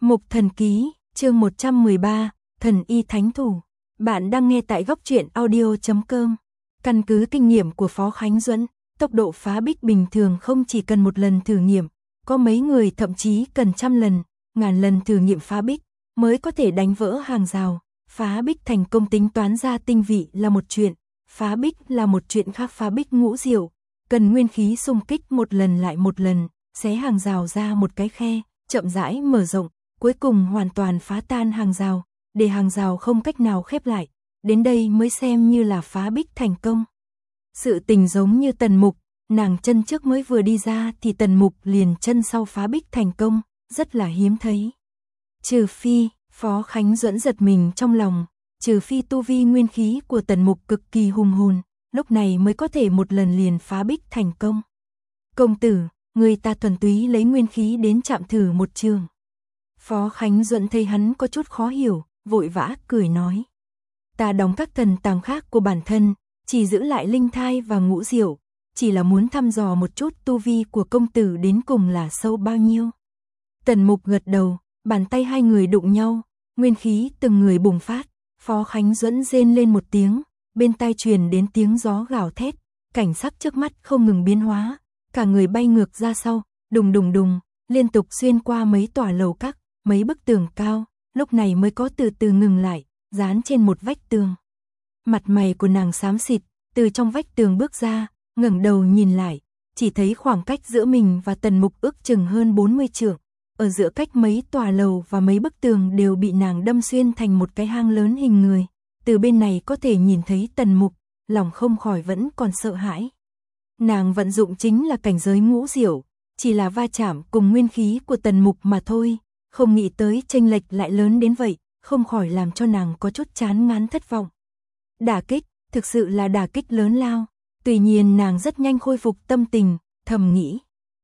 Mục Thần Ký, chương 113, Thần Y Thánh Thủ. Bạn đang nghe tại góc truyện audio.com. Căn cứ kinh nghiệm của Phó Khánh Duẫn, tốc độ phá bích bình thường không chỉ cần một lần thử nghiệm, có mấy người thậm chí cần trăm lần, ngàn lần thử nghiệm phá bích mới có thể đánh vỡ hàng rào. Phá bích thành công tính toán ra tinh vị là một chuyện, phá bích là một chuyện khác. Phá bích ngũ diệu, cần nguyên khí xung kích một lần lại một lần, xé hàng rào ra một cái khe, chậm rãi mở rộng, cuối cùng hoàn toàn phá tan hàng rào, để hàng rào không cách nào khép lại. Đến đây mới xem như là phá bích thành công. Sự tình giống như Tần Mục, nàng chân trước mới vừa đi ra thì Tần Mục liền chân sau phá bích thành công, rất là hiếm thấy. Trừ phi, Phó Khánh Duẫn giật mình trong lòng, trừ phi tu vi nguyên khí của Tần Mục cực kỳ hùng hồn, lúc này mới có thể một lần liền phá bích thành công. Công tử, người ta thuần túy lấy nguyên khí đến chạm thử một trường. Phó Khánh Duẫn thấy hắn có chút khó hiểu, vội vã cười nói. Ta đóng các thần tàng khác của bản thân, chỉ giữ lại linh thai và ngũ diệu, chỉ là muốn thăm dò một chút tu vi của công tử đến cùng là sâu bao nhiêu. Tần Mục gật đầu, bàn tay hai người đụng nhau, nguyên khí từng người bùng phát. Phó Khánh Duẫn rên lên một tiếng, bên tai truyền đến tiếng gió gào thét, cảnh sắc trước mắt không ngừng biến hóa, cả người bay ngược ra sau, đùng đùng đùng, liên tục xuyên qua mấy tòa lầu các, mấy bức tường cao, lúc này mới có từ từ ngừng lại, dán trên một vách tường. Mặt mày của nàng xám xịt, từ trong vách tường bước ra, ngẩng đầu nhìn lại, chỉ thấy khoảng cách giữa mình và Tần Mục ước chừng hơn 40 trượng. Ở giữa cách mấy tòa lầu và mấy bức tường đều bị nàng đâm xuyên thành một cái hang lớn hình người. Từ bên này có thể nhìn thấy Tần Mục, lòng không khỏi vẫn còn sợ hãi. Nàng vận dụng chính là cảnh giới ngũ diệu, chỉ là va chạm cùng nguyên khí của Tần Mục mà thôi, không nghĩ tới chênh lệch lại lớn đến vậy, không khỏi làm cho nàng có chút chán ngán thất vọng. Đả kích, thực sự là đả kích lớn lao, tuy nhiên nàng rất nhanh khôi phục tâm tình, thầm nghĩ.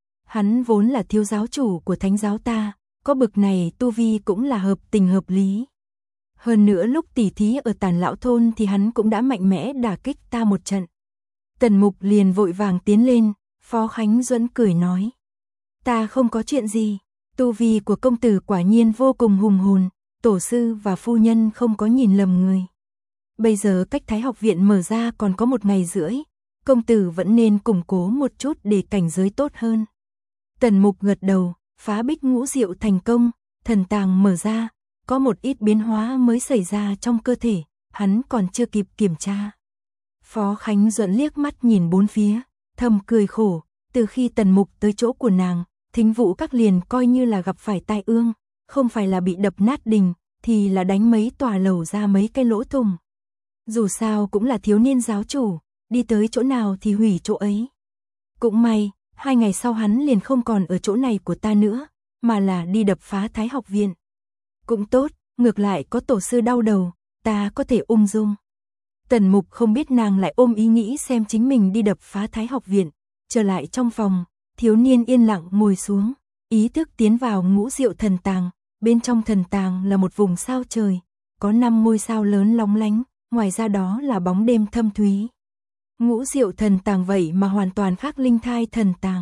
Hắn vốn là thiếu giáo chủ của thánh giáo ta, có bực này tu vi cũng là hợp tình hợp lý. Hơn nữa lúc tỉ thí ở Tàn Lão Thôn thì hắn cũng đã mạnh mẽ đả kích ta một trận. Tần Mục liền vội vàng tiến lên, Phó Khánh Duẫn cười nói. Ta không có chuyện gì, tu vi của công tử quả nhiên vô cùng hùng hồn, tổ sư và phu nhân không có nhìn lầm người. Bây giờ cách Thái học viện mở ra còn có 1 ngày rưỡi, công tử vẫn nên củng cố một chút để cảnh giới tốt hơn. Tần Mục gật đầu, phá bích ngũ diệu thành công, thần tàng mở ra, có một ít biến hóa mới xảy ra trong cơ thể, hắn còn chưa kịp kiểm tra. Phó Khánh Duẫn liếc mắt nhìn bốn phía, thầm cười khổ, từ khi Tần Mục tới chỗ của nàng, Thính Vũ Các liền coi như là gặp phải tai ương, không phải là bị đập nát đình, thì là đánh mấy tòa lầu ra mấy cái lỗ thủng. Dù sao cũng là thiếu niên giáo chủ, đi tới chỗ nào thì hủy chỗ ấy. Cũng may, 2 ngày sau hắn liền không còn ở chỗ này của ta nữa, mà là đi đập phá Thái học viện. Cũng tốt, ngược lại có tổ sư đau đầu, ta có thể ung dung. Tần Mục không biết nàng lại ôm ý nghĩ xem chính mình đi đập phá Thái học viện. Trở lại trong phòng, thiếu niên yên lặng ngồi xuống, ý thức tiến vào ngũ diệu thần tàng. Bên trong thần tàng là một vùng sao trời, có 5 ngôi sao lớn lóng lánh, ngoài ra đó là bóng đêm thâm thúy. Ngũ diệu thần tàng vậy mà hoàn toàn khác linh thai thần tàng.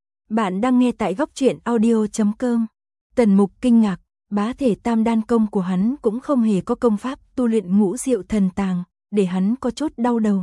Bạn đang nghe tại góc truyện audio.com. Tần Mục kinh ngạc, bá thể tam đan công của hắn cũng không hề có công pháp tu luyện ngũ diệu thần tàng, để hắn có chút đau đầu.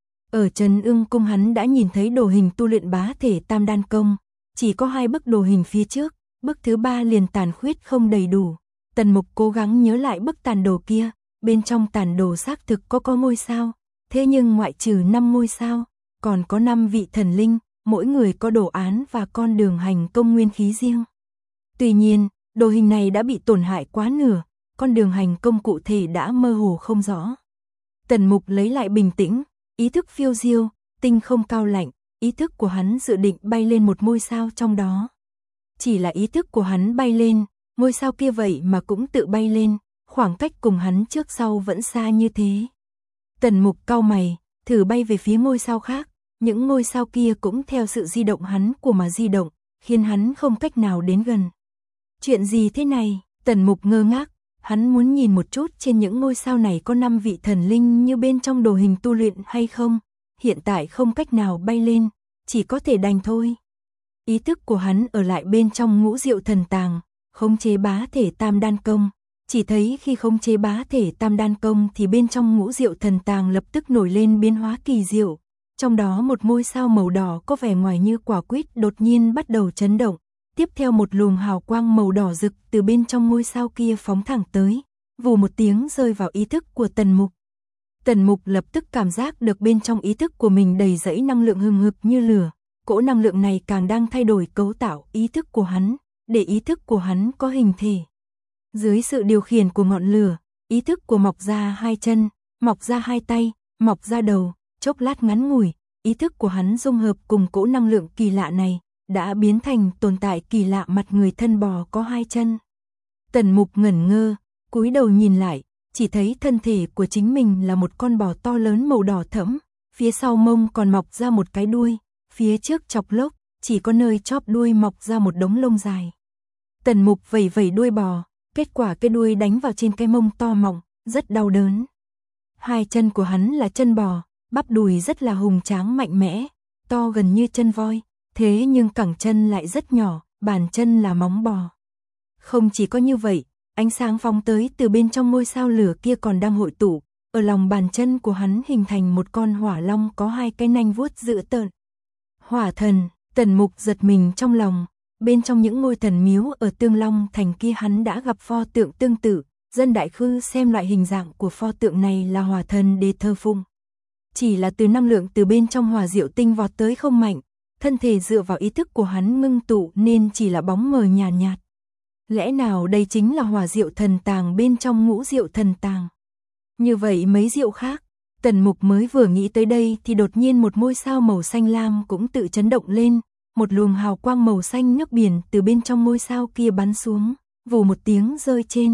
Ở Trấn Ưng Cung hắn đã nhìn thấy đồ hình tu luyện bá thể tam đan công, chỉ có 2 bức đồ hình phía trước, bức thứ 3 liền tàn khuyết không đầy đủ. Tần Mục cố gắng nhớ lại bức tàn đồ kia, bên trong tàn đồ xác thực có ngôi sao. Thế nhưng ngoại trừ 5 ngôi sao, còn có 5 vị thần linh, mỗi người có đồ án và con đường hành công nguyên khí riêng. Tuy nhiên, đồ hình này đã bị tổn hại quá nửa, con đường hành công cụ thể đã mơ hồ không rõ. Tần Mục lấy lại bình tĩnh, ý thức phiêu diêu, tinh không cao lạnh, ý thức của hắn dự định bay lên một ngôi sao trong đó. Chỉ là ý thức của hắn bay lên, ngôi sao kia vậy mà cũng tự bay lên, khoảng cách cùng hắn trước sau vẫn xa như thế. Tần Mục cau mày, thử bay về phía ngôi sao khác, những ngôi sao kia cũng theo sự di động hắn của mà di động, khiến hắn không cách nào đến gần. Chuyện gì thế này? Tần Mục ngơ ngác, hắn muốn nhìn một chút trên những ngôi sao này có 5 vị thần linh như bên trong đồ hình tu luyện hay không, hiện tại không cách nào bay lên, chỉ có thể đành thôi. Ý thức của hắn ở lại bên trong ngũ diệu thần tàng, khống chế bá thể tam đan công. Chỉ thấy khi khống chế bá thể tam đan công thì bên trong ngũ diệu thần tàng lập tức nổi lên biến hóa kỳ diệu. Trong đó một ngôi sao màu đỏ có vẻ ngoài như quả quýt đột nhiên bắt đầu chấn động. Tiếp theo một luồng hào quang màu đỏ rực từ bên trong ngôi sao kia phóng thẳng tới, vù một tiếng rơi vào ý thức của Tần Mục. Tần Mục lập tức cảm giác được bên trong ý thức của mình đầy dẫy năng lượng hừng hực như lửa. Cỗ năng lượng này càng đang thay đổi cấu tạo ý thức của hắn, để ý thức của hắn có hình thể. Dưới sự điều khiển của ngọn lửa, ý thức của mọc ra hai chân, mọc ra hai tay, mọc ra đầu, chốc lát ngắn ngủi, ý thức của hắn dung hợp cùng cỗ năng lượng kỳ lạ này, đã biến thành tồn tại kỳ lạ mặt người thân bò có hai chân. Tần Mục ngẩn ngơ, cúi đầu nhìn lại, chỉ thấy thân thể của chính mình là một con bò to lớn màu đỏ thẫm, phía sau mông còn mọc ra một cái đuôi, phía trước chọc lốc, chỉ có nơi chóp đuôi mọc ra một đống lông dài. Tần Mục vẩy vẩy đuôi bò, kết quả cái đuôi đánh vào trên cái mông to mọng, rất đau đớn. Hai chân của hắn là chân bò, bắp đùi rất là hùng tráng mạnh mẽ, to gần như chân voi, thế nhưng cẳng chân lại rất nhỏ, bàn chân là móng bò. Không chỉ có như vậy, ánh sáng phóng tới từ bên trong ngôi sao lửa kia còn đang hội tụ, ở lòng bàn chân của hắn hình thành một con hỏa long có hai cái nanh vuốt dữ tợn. Hỏa thần, Tần Mục giật mình trong lòng, bên trong những ngôi thần miếu ở Tương Long thành kia hắn đã gặp pho tượng tương tự, dân Đại Khư xem loại hình dạng của pho tượng này là hỏa thần để thờ phụng. Chỉ là từ năng lượng từ bên trong hỏa diệu tinh vọt tới không mạnh, thân thể dựa vào ý thức của hắn ngưng tụ nên chỉ là bóng mờ nhàn nhạt. Lẽ nào đây chính là hỏa diệu thần tàng bên trong ngũ diệu thần tàng? Như vậy mấy diệu khác, Tần Mục mới vừa nghĩ tới đây thì đột nhiên một ngôi sao màu xanh lam cũng tự chấn động lên, một luồng hào quang màu xanh nước biển từ bên trong ngôi sao kia bắn xuống, vù một tiếng rơi trên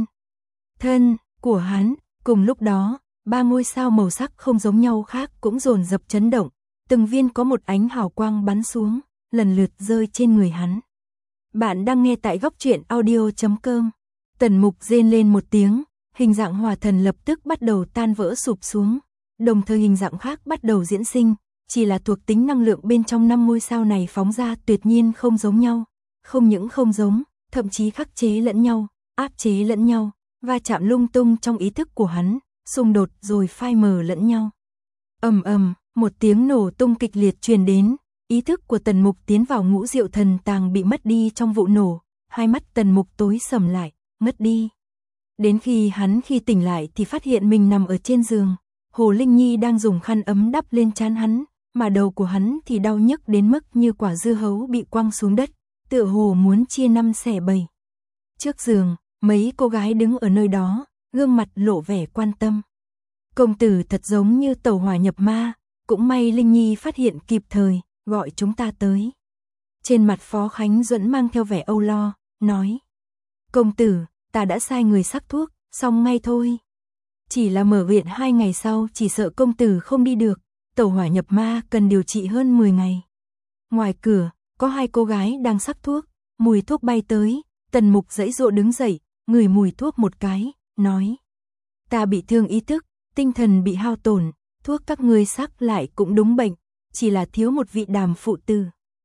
thân của hắn. Cùng lúc đó, ba ngôi sao màu sắc không giống nhau khác cũng dồn dập chấn động, từng viên có một ánh hào quang bắn xuống, lần lượt rơi trên người hắn. Bạn đang nghe tại góc truyện audio.com. Tần Mục rên lên một tiếng, hình dạng hỏa thần lập tức bắt đầu tan vỡ sụp xuống, đồng thời hình dạng khác bắt đầu diễn sinh, chỉ là thuộc tính năng lượng bên trong 5 ngôi sao này phóng ra tuyệt nhiên không giống nhau, không những không giống, thậm chí khắc chế lẫn nhau, áp chế lẫn nhau, va chạm lung tung trong ý thức của hắn, xung đột rồi phai mờ lẫn nhau. Ầm ầm, một tiếng nổ tung kịch liệt truyền đến, ý thức của Tần Mục tiến vào ngũ diệu thần tàng bị mất đi trong vụ nổ, hai mắt Tần Mục tối sầm lại, mất đi. Đến khi tỉnh lại thì phát hiện mình nằm ở trên giường, Hồ Linh Nhi đang dùng khăn ấm đắp lên trán hắn, mà đầu của hắn thì đau nhức đến mức như quả dưa hấu bị quăng xuống đất, tựa hồ muốn chia năm xẻ bảy. Trước giường, mấy cô gái đứng ở nơi đó, gương mặt lộ vẻ quan tâm. Công tử thật giống như tẩu hỏa nhập ma, cũng may Linh Nhi phát hiện kịp thời, gọi chúng ta tới. Trên mặt Phó Khánh Duẫn mang theo vẻ âu lo, nói: công tử, ta đã sai người sắc thuốc, xong ngay thôi. Chỉ là mở viện 2 ngày sau chỉ sợ công tử không đi được, tẩu hỏa nhập ma cần điều trị hơn 10 ngày. Ngoài cửa, có 2 cô gái đang sắc thuốc, mùi thuốc bay tới, Tần Mục giãy giụa đứng dậy, ngửi mùi thuốc một cái, nói: ta bị thương ý thức, tinh thần bị hao tổn, thuốc các ngươi sắc lại cũng đúng bệnh, chỉ là thiếu một vị đàm phụ tử.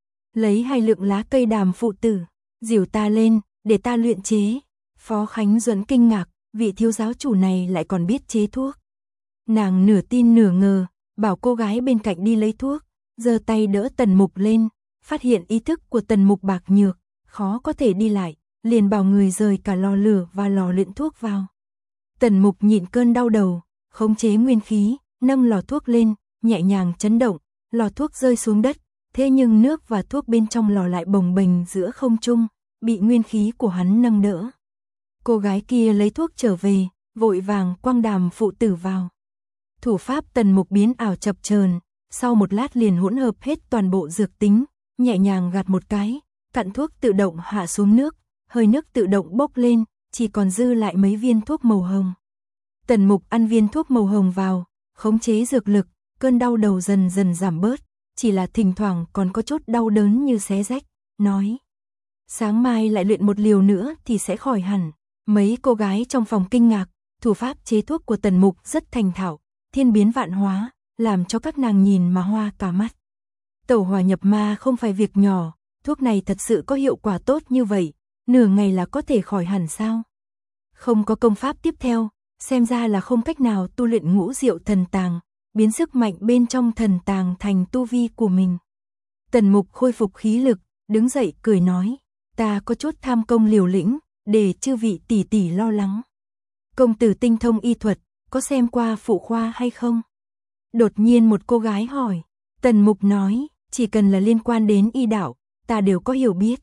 Lấy 2 lượng lá cây đàm phụ tử, dìu ta lên, để ta luyện chế. Phó Khánh Duẫn kinh ngạc, vị thiếu giáo chủ này lại còn biết chế thuốc. Nàng nửa tin nửa ngờ, bảo cô gái bên cạnh đi lấy thuốc, giơ tay đỡ Tần Mục lên, phát hiện ý thức của Tần Mục bạc nhược, khó có thể đi lại, liền bảo người rời cả lò lửa và lò luyện thuốc vào. Tần Mục nhịn cơn đau đầu, khống chế nguyên khí, nâng lò thuốc lên, nhẹ nhàng chấn động, lò thuốc rơi xuống đất, thế nhưng nước và thuốc bên trong lò lại bồng bềnh giữa không trung, bị nguyên khí của hắn nâng đỡ. Cô gái kia lấy thuốc trở về, vội vàng quăng đàm phụ tử vào. Thủ pháp Tần Mục biến ảo chập chờn, sau một lát liền hỗn hợp hết toàn bộ dược tính, nhẹ nhàng gạt một cái, cặn thuốc tự động hạ xuống nước, hơi nước tự động bốc lên, chỉ còn dư lại mấy viên thuốc màu hồng. Tần Mục ăn viên thuốc màu hồng vào, khống chế dược lực, cơn đau đầu dần dần giảm bớt, chỉ là thỉnh thoảng còn có chút đau đớn như xé rách, nói: sáng mai lại luyện một liều nữa thì sẽ khỏi hẳn. Mấy cô gái trong phòng kinh ngạc, thủ pháp chế thuốc của Tần Mục rất thành thạo, thiên biến vạn hóa, làm cho các nàng nhìn mà hoa cả mắt. Tẩu hỏa nhập ma không phải việc nhỏ, thuốc này thật sự có hiệu quả tốt như vậy, nửa ngày là có thể khỏi hẳn sao? Không có công pháp tiếp theo, xem ra là không cách nào tu luyện ngũ diệu thần tàng, biến sức mạnh bên trong thần tàng thành tu vi của mình. Tần Mục khôi phục khí lực, đứng dậy cười nói, ta có chút tham công liều lĩnh, để chư vị tỷ tỷ lo lắng. Công tử tinh thông y thuật, có xem qua phụ khoa hay không? Đột nhiên một cô gái hỏi. Tần Mục nói, chỉ cần là liên quan đến y đạo, ta đều có hiểu biết.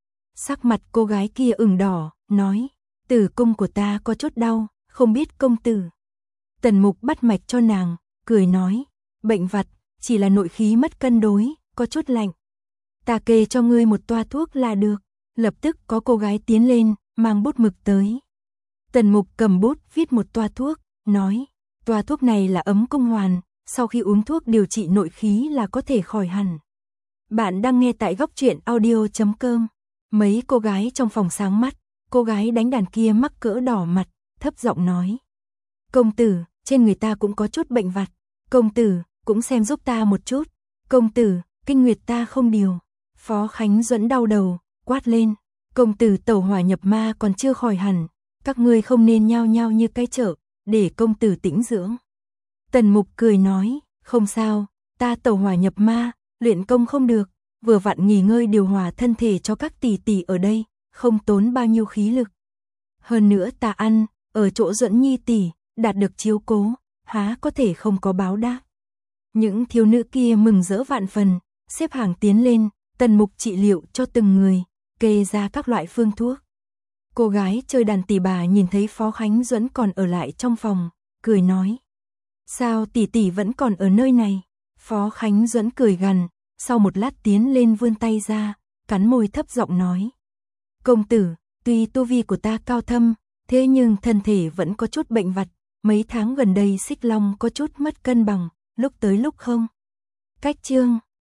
Sắc mặt cô gái kia ửng đỏ, nói, tử cung của ta có chút đau, không biết công tử. Tần Mục bắt mạch cho nàng, cười nói, bệnh vặt, chỉ là nội khí mất cân đối, có chút lạnh. Ta kê cho ngươi một toa thuốc là được. Lập tức có cô gái tiến lên, mang bút mực tới. Tần Mục cầm bút viết một toa thuốc, nói, toa thuốc này là ấm cung hoàn, sau khi uống thuốc điều trị nội khí là có thể khỏi hẳn. Bạn đang nghe tại góc truyện audio.com. Mấy cô gái trong phòng sáng mắt, cô gái đánh đàn kia mắc cỡ đỏ mặt, thấp giọng nói. Công tử, trên người ta cũng có chút bệnh vặt. Công tử, cũng xem giúp ta một chút. Công tử, kinh nguyệt ta không điều. Phó Khánh Duẫn đau đầu, quát lên. Công tử tẩu hỏa nhập ma còn chưa khỏi hẳn. Các ngươi không nên nhao nhao như cái chợ, để công tử tĩnh dưỡng. Tần Mục cười nói, không sao, ta tẩu hỏa nhập ma, luyện công không được, vừa vặn nghỉ ngơi điều hòa thân thể cho các tỷ tỷ ở đây, không tốn bao nhiêu khí lực. Hơn nữa ta ăn, ở chỗ Duẫn Nhi tỷ, đạt được chiếu cố, há có thể không có báo đáp. Những thiếu nữ kia mừng rỡ vạn phần, xếp hàng tiến lên, Tần Mục trị liệu cho từng người, kê ra các loại phương thuốc. Cô gái chơi đàn tỳ bà nhìn thấy Phó Khánh Duẫn còn ở lại trong phòng, cười nói. Sao tỷ tỷ vẫn còn ở nơi này? Phó Khánh Duẫn cười gằn, sau một lát tiến lên vươn tay ra, cắn môi thấp giọng nói. Công tử, tuy tu vi của ta cao thâm, thế nhưng thân thể vẫn có chút bệnh vặt, mấy tháng gần đây Xích Long có chút mất cân bằng, lúc tới lúc không. Cách chương